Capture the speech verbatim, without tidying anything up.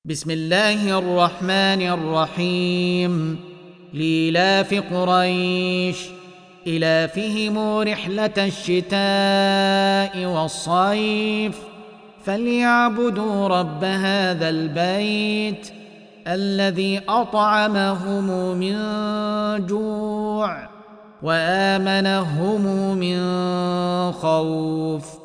بسم الله الرحمن الرحيم. لإيلاف قريش إيلافهم رحلة الشتاء والصيف فليعبدوا رب هذا البيت الذي أطعمهم من جوع وآمنهم من خوف.